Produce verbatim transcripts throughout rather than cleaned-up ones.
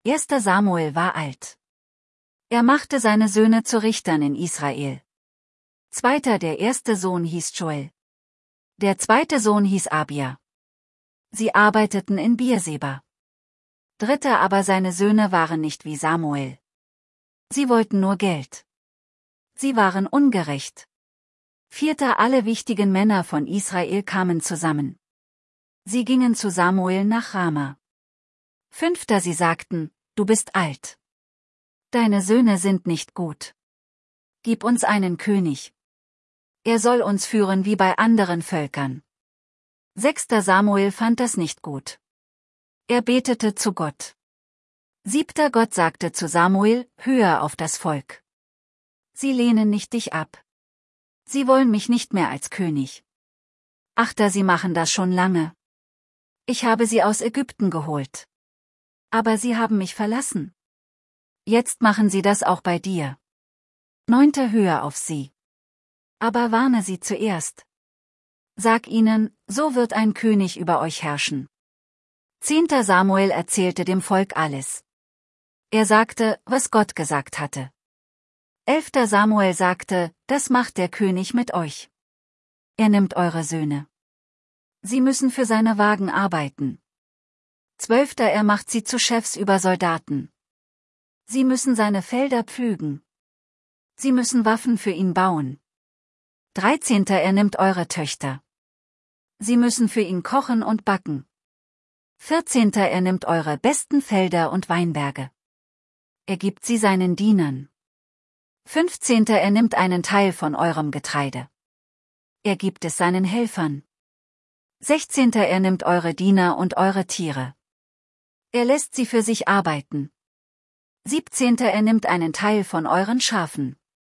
Erster Samuel war alt. Er machte seine Söhne zu Richtern in Israel. Zweiter der erste Sohn hieß Joel. Der zweite Sohn hieß Abia. Sie arbeiteten in Beerseba. Dritter aber seine Söhne waren nicht wie Samuel. Sie wollten nur Geld. Sie waren ungerecht. Vierter alle wichtigen Männer von Israel kamen zusammen. Sie gingen zu Samuel nach Rama. Fünfter sie sagten, du bist alt. Deine Söhne sind nicht gut. Gib uns einen König. Er soll uns führen wie bei anderen Völkern. Sechster Samuel fand das nicht gut. Er betete zu Gott. Siebter Gott sagte zu Samuel, höre auf das Volk. Sie lehnen nicht dich ab. Sie wollen mich nicht mehr als König. Achter sie machen das schon lange. Ich habe sie aus Ägypten geholt. Aber sie haben mich verlassen. Jetzt machen sie das auch bei dir. Neunter höre auf sie. Aber warne sie zuerst. Sag ihnen, so wird ein König über euch herrschen. Zehnter Samuel erzählte dem Volk alles. Er sagte, was Gott gesagt hatte. Elfter Samuel sagte, das macht der König mit euch. Er nimmt eure Söhne. Sie müssen für seine Wagen arbeiten. Zwölfter er macht sie zu Chefs über Soldaten. Sie müssen seine Felder pflügen. Sie müssen Waffen für ihn bauen. Dreizehnter er nimmt eure Töchter. Sie müssen für ihn kochen und backen. Vierzehnter er nimmt eure besten Felder und Weinberge. Er gibt sie seinen Dienern. Fünfzehnter er nimmt einen Teil von eurem Getreide. Er gibt es seinen Helfern. Sechzehnter er nimmt eure Diener und eure Tiere. Er lässt sie für sich arbeiten. Siebzehnter er nimmt einen Teil von euren Schafen.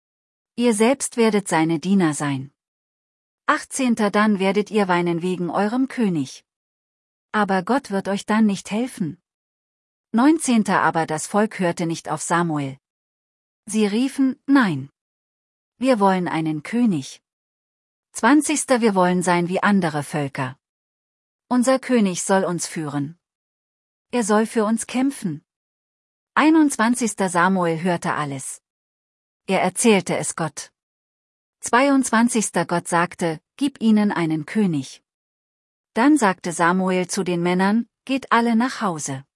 Ihr selbst werdet seine Diener sein. Achtzehnter dann werdet ihr weinen wegen eurem König. Aber Gott wird euch dann nicht helfen. Neunzehnter aber das Volk hörte nicht auf Samuel. Sie riefen, nein. Wir wollen einen König. Zwanzigster wir wollen sein wie andere Völker. Unser König soll uns führen. Er soll für uns kämpfen. Einundzwanzigster Samuel hörte alles. Er erzählte es Gott. Zweiundzwanzigster Gott sagte, gib ihnen einen König. Dann sagte Samuel zu den Männern, geht alle nach Hause.